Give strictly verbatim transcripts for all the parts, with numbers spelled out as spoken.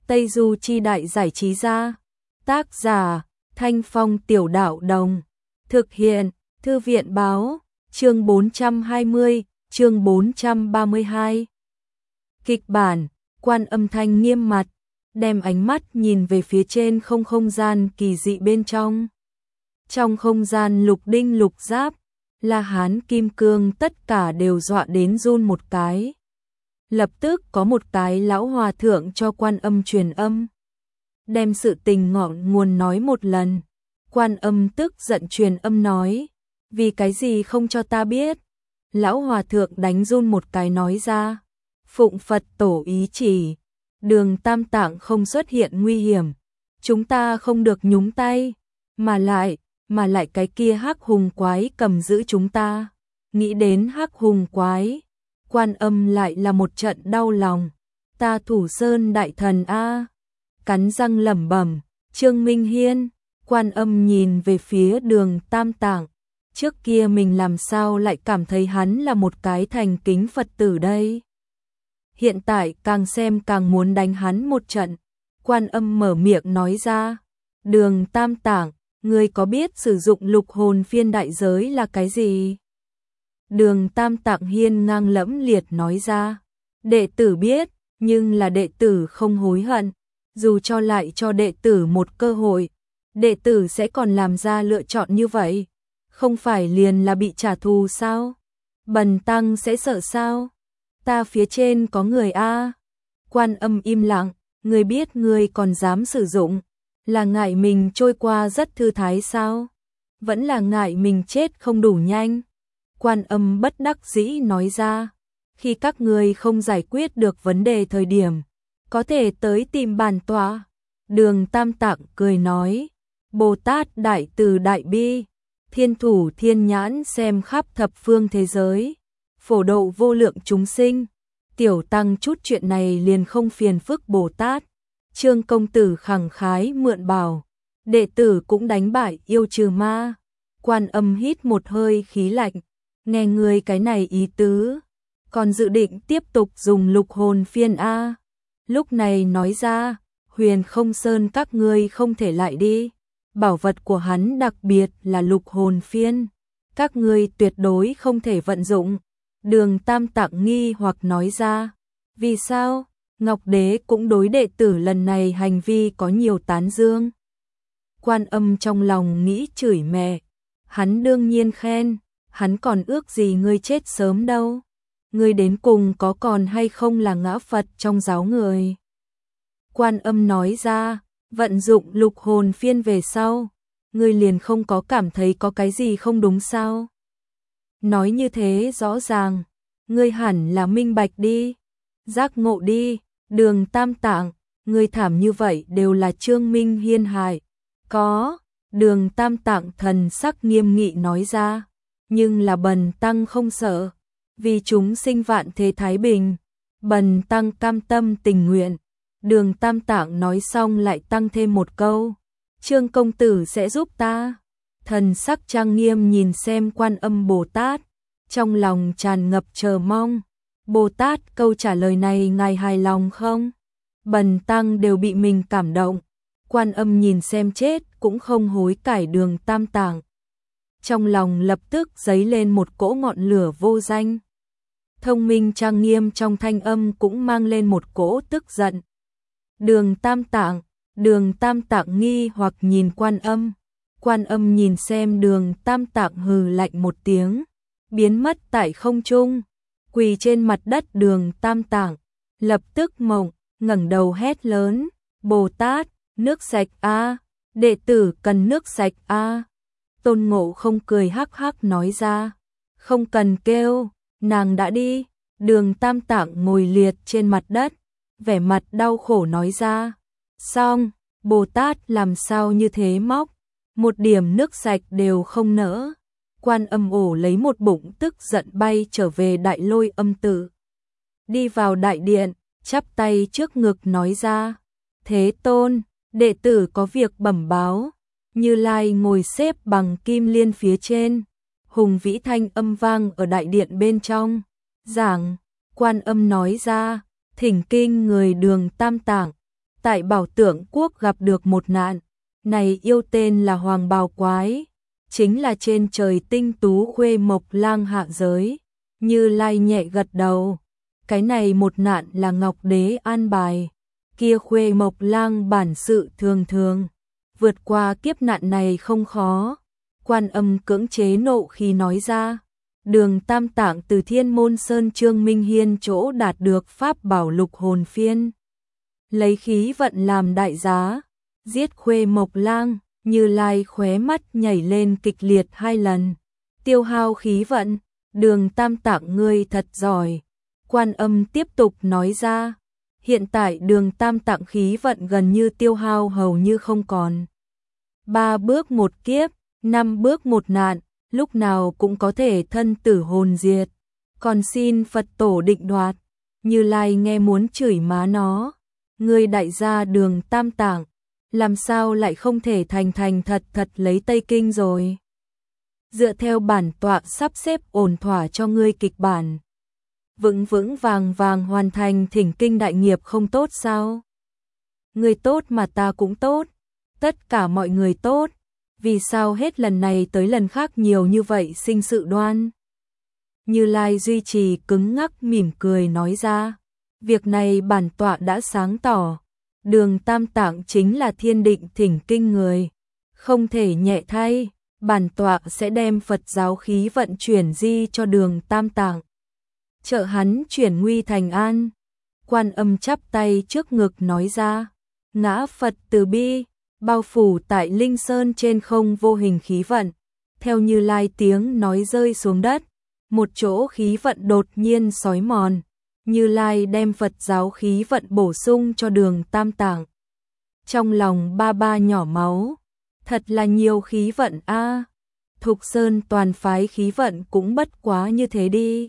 Tây Du Chi Đại Giải Trí Gia. Tác giả Thanh Phong Tiểu Đạo Đồng. Thực hiện Thư viện Báo. Chương bốn trăm hai mươi, chương bốn trăm ba mươi hai. Kịch bản, Quan Âm thanh nghiêm mặt, đem ánh mắt nhìn về phía trên không không gian kỳ dị bên trong. Trong không gian lục đinh lục giáp, La Hán Kim Cương tất cả đều dọa đến run một cái. Lập tức có một cái lão hòa thượng cho Quan Âm truyền âm, đem sự tình ngọn nguồn nói một lần. Quan Âm tức giận truyền âm nói, vì cái gì không cho ta biết? Lão hòa thượng đánh run một cái nói ra, phụng Phật tổ ý chỉ, Đường Tam Tạng không xuất hiện nguy hiểm, chúng ta không được nhúng tay, mà lại, mà lại cái kia hắc hùng quái cầm giữ chúng ta. Nghĩ đến hắc hùng quái, Quan Âm lại là một trận đau lòng. Ta Thủ Sơn đại thần a. Cắn răng lẩm bẩm, Trương Minh Hiên. Quan Âm nhìn về phía Đường Tam Tạng, trước kia mình làm sao lại cảm thấy hắn là một cái thành kính Phật tử đây? Hiện tại càng xem càng muốn đánh hắn một trận. Quan Âm mở miệng nói ra, Đường Tam Tạng, ngươi có biết sử dụng lục hồn phiên đại giới là cái gì? Đường Tam Tạng hiên ngang lẫm liệt nói ra, đệ tử biết, nhưng là đệ tử không hối hận, dù cho lại cho đệ tử một cơ hội, đệ tử sẽ còn làm ra lựa chọn như vậy, không phải liền là bị trả thù sao? Bần tăng sẽ sợ sao? Ta phía trên có người a. Quan Âm im lặng, ngươi biết ngươi còn dám sử dụng, là ngại mình trôi qua rất thư thái sao? Vẫn là ngại mình chết không đủ nhanh? Quan Âm bất đắc dĩ nói ra, khi các ngươi không giải quyết được vấn đề thời điểm, có thể tới tìm bản tọa. Đường Tam Tạng cười nói, Bồ Tát đại từ đại bi, thiên thủ thiên nhãn xem khắp thập phương thế giới, phổ độ vô lượng chúng sinh, tiểu tăng chút chuyện này liền không phiền phức Bồ Tát. Trương công tử khẳng khái mượn bảo, đệ tử cũng đánh bại yêu trừ ma. Quan Âm hít một hơi khí lạnh, nghe ngươi cái này ý tứ, còn dự định tiếp tục dùng lục hồn phiên a? Lúc này nói ra, Huyền Không Sơn các ngươi không thể lại đi, bảo vật của hắn đặc biệt là lục hồn phiên, các ngươi tuyệt đối không thể vận dụng. Đường Tam Tạng nghi hoặc nói ra, vì sao? Ngọc Đế cũng đối đệ tử lần này hành vi có nhiều tán dương. Quan Âm trong lòng nghĩ chửi mẹ, hắn đương nhiên khen, hắn còn ước gì ngươi chết sớm đâu. Ngươi đến cùng có còn hay không là ngã Phật trong giáo người? Quan Âm nói ra, vận dụng lục hồn phiên về sau, ngươi liền không có cảm thấy có cái gì không đúng sao? Nói như thế rõ ràng, ngươi hẳn là minh bạch đi, giác ngộ đi. Đường Tam Tạng, ngươi thảm như vậy đều là Trương Minh Hiên hại. Có, Đường Tam Tạng thần sắc nghiêm nghị nói ra, nhưng là bần tăng không sợ, vì chúng sinh vạn thế thái bình, bần tăng cam tâm tình nguyện. Đường Tam Tạng nói xong lại tăng thêm một câu, Trương công tử sẽ giúp ta. Thần sắc trang nghiêm nhìn xem Quan Âm Bồ Tát, trong lòng tràn ngập chờ mong. Bồ Tát, câu trả lời này ngài hài lòng không? Bần tăng đều bị mình cảm động. Quan Âm nhìn xem chết cũng không hối cải Đường Tam Tạng, trong lòng lập tức dấy lên một cỗ ngọn lửa vô danh. Thông minh trang nghiêm trong thanh âm cũng mang lên một cỗ tức giận. Đường Tam Tạng, Đường Tam Tạng nghi hoặc nhìn Quan Âm. Quan Âm nhìn xem Đường Tam Tạng hừ lạnh một tiếng, biến mất tại không trung. Quỳ trên mặt đất Đường Tam Tạng, lập tức mộng, ngẩng đầu hét lớn, Bồ Tát, nước sạch a, đệ tử cần nước sạch a. Tôn Ngộ Không cười hắc hắc nói ra, không cần kêu, nàng đã đi. Đường Tam Tạng ngồi liệt trên mặt đất, vẻ mặt đau khổ nói ra, xong, Bồ Tát làm sao như thế móc, một điểm nước sạch đều không nỡ. Quan Âm ổ lấy một bụng tức giận bay trở về Đại Lôi Âm tự. Đi vào đại điện, chắp tay trước ngực nói ra, Thế Tôn, đệ tử có việc bẩm báo. Như Lai ngồi xếp bằng kim liên phía trên, hùng vĩ thanh âm vang ở đại điện bên trong. Giảng, Quan Âm nói ra, thỉnh kinh người Đường Tam Tạng. tại Bảo Tượng Quốc gặp được một nạn, này yêu tên là Hoàng Bào Quái, chính là trên trời tinh tú khuê mộc lang hạ giới. Như Lai nhẹ gật đầu, cái này một nạn là Ngọc Đế an bài, kia khuê mộc lang bản sự thường thường, vượt qua kiếp nạn này không khó. Quan Âm cưỡng chế nộ khi nói ra, Đường Tam Tạng từ Thiên Môn Sơn Trương Minh Hiên chỗ đạt được pháp bảo lục hồn phiên, lấy khí vận làm đại giá, giết khuê mộc lang. Như Lai khóe mắt nhảy lên kịch liệt hai lần, tiêu hao khí vận. Đường Tam Tạng ngươi thật giỏi. Quan Âm tiếp tục nói ra, hiện tại Đường Tam Tạng khí vận gần như tiêu hao hầu như không còn. Ba bước một kiếp, năm bước một nạn, lúc nào cũng có thể thân tử hồn diệt. Còn xin Phật tổ định đoạt. Như Lai nghe muốn chửi má nó, ngươi đại gia Đường Tam Tạng, làm sao lại không thể thành thành thật thật lấy Tây Kinh rồi? Dựa theo bản tọa sắp xếp ổn thỏa cho ngươi kịch bản, vững vững vàng vàng hoàn thành thỉnh kinh đại nghiệp không tốt sao? Ngươi tốt mà ta cũng tốt, tất cả mọi người tốt, vì sao hết lần này tới lần khác nhiều như vậy sinh sự đoan? Như Lai duy trì cứng ngắc mỉm cười nói ra, việc này bản tọa đã sáng tỏ, Đường Tam Tạng chính là thiên định thỉnh kinh người, không thể nhẹ thay. Bản tọa sẽ đem Phật giáo khí vận chuyển di cho Đường Tam Tạng, trợ hắn chuyển nguy thành an. Quan Âm chắp tay trước ngực nói ra, ngã Phật từ bi, bao phủ tại Linh Sơn trên không vô hình khí vận. Theo Như Lai tiếng nói rơi xuống đất, một chỗ khí vận đột nhiên xói mòn. Như Lai đem Phật giáo khí vận bổ sung cho Đường Tam Tạng. Trong lòng ba ba nhỏ máu, thật là nhiều khí vận a. À. Thục Sơn toàn phái khí vận cũng bất quá như thế đi.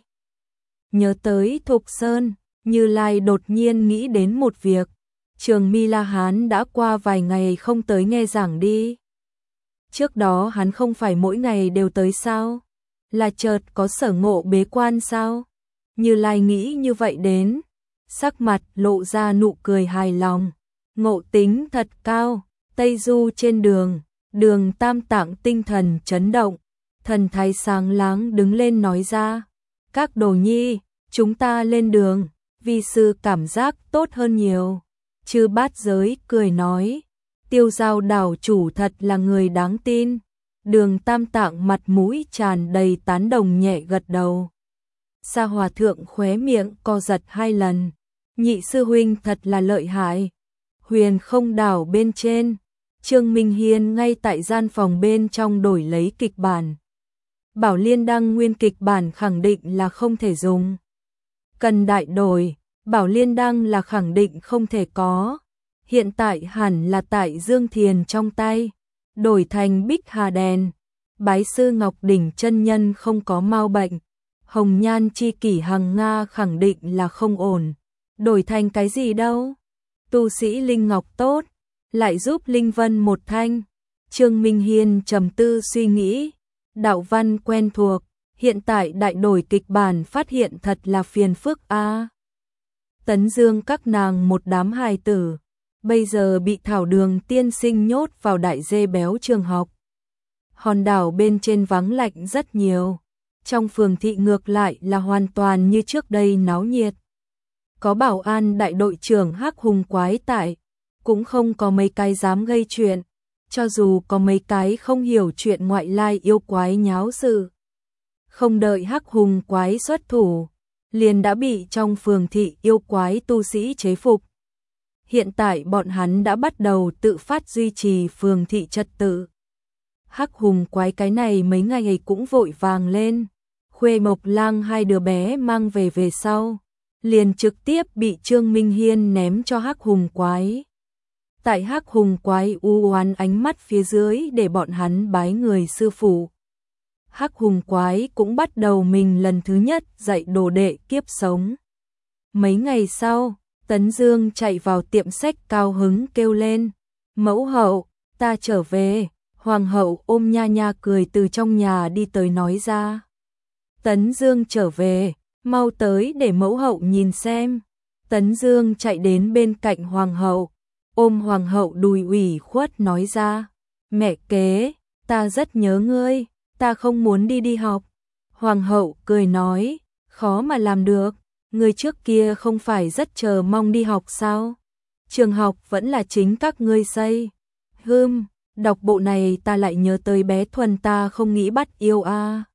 Nhớ tới Thục Sơn, Như Lai đột nhiên nghĩ đến một việc, Trường Mi La Hán đã qua vài ngày không tới nghe giảng đi. Trước đó hắn không phải mỗi ngày đều tới sao? Là chợt có sở ngộ bế quan sao? Như Lai nghĩ như vậy đến, sắc mặt lộ ra nụ cười hài lòng, ngộ tính thật cao. Tây Du trên đường, Đường Tam Tạng tinh thần chấn động, thần thái sáng láng đứng lên nói ra, các đồ nhi, chúng ta lên đường, vi sư cảm giác tốt hơn nhiều. Chư Bát Giới cười nói, Tiêu Giao đảo chủ thật là người đáng tin. Đường Tam Tạng mặt mũi tràn đầy tán đồng nhẹ gật đầu. Sa Hòa Thượng khóe miệng co giật hai lần, nhị sư huynh thật là lợi hại. Huyền Không đảo bên trên, Trương Minh Hiên ngay tại gian phòng bên trong đổi lấy kịch bản. Bảo Liên Đăng nguyên kịch bản khẳng định là không thể dùng, cần đại đổi. Bảo Liên Đăng là khẳng định không thể có, hiện tại hẳn là tại Dương Thiền trong tay, đổi thành Bích Hà Đèn. Bái sư Ngọc Đỉnh chân nhân không có mau bệnh, Hồng Nhan chi kỷ Hằng Nga khẳng định là không ổn, đổi thành cái gì đâu? Tu sĩ Linh Ngọc tốt, lại giúp Linh Vân một thanh. Trương Minh Hiên trầm tư suy nghĩ, đạo văn quen thuộc, hiện tại đại đổi kịch bản phát hiện thật là phiền phức a. À. Tấn Dương các nàng một đám hài tử, bây giờ bị Thảo Đường tiên sinh nhốt vào đại dê béo trường học. Hòn đảo bên trên vắng lạnh rất nhiều, trong phường thị ngược lại là hoàn toàn như trước đây náo nhiệt. Có bảo an đại đội trưởng Hắc Hùng Quái tại, cũng không có mấy cái dám gây chuyện, cho dù có mấy cái không hiểu chuyện ngoại lai yêu quái nháo sự. Không đợi Hắc Hùng Quái xuất thủ, liền đã bị trong phường thị yêu quái tu sĩ chế phục. Hiện tại bọn hắn đã bắt đầu tự phát duy trì phường thị trật tự. Hắc Hùng Quái cái này mấy ngày ấy cũng vội vàng lên, Khuê Mộc Lang hai đứa bé mang về về sau, liền trực tiếp bị Trương Minh Hiên ném cho Hắc Hùng Quái. Tại Hắc Hùng Quái u oán ánh mắt phía dưới để bọn hắn bái người sư phụ. Hắc Hùng Quái cũng bắt đầu mình lần thứ nhất dạy đồ đệ kiếp sống. Mấy ngày sau, Tấn Dương chạy vào tiệm sách cao hứng kêu lên, mẫu hậu, ta trở về. Hoàng hậu ôm nha nha cười từ trong nhà đi tới nói ra, Tấn Dương trở về, mau tới để mẫu hậu nhìn xem. Tấn Dương chạy đến bên cạnh hoàng hậu, ôm hoàng hậu đùi ủy khuất nói ra, mẹ kế, ta rất nhớ ngươi, ta không muốn đi đi học. Hoàng hậu cười nói, khó mà làm được, ngươi trước kia không phải rất chờ mong đi học sao? Trường học vẫn là chính các ngươi xây. Hừm, đọc bộ này ta lại nhớ tới bé Thuần ta không nghĩ bắt yêu a.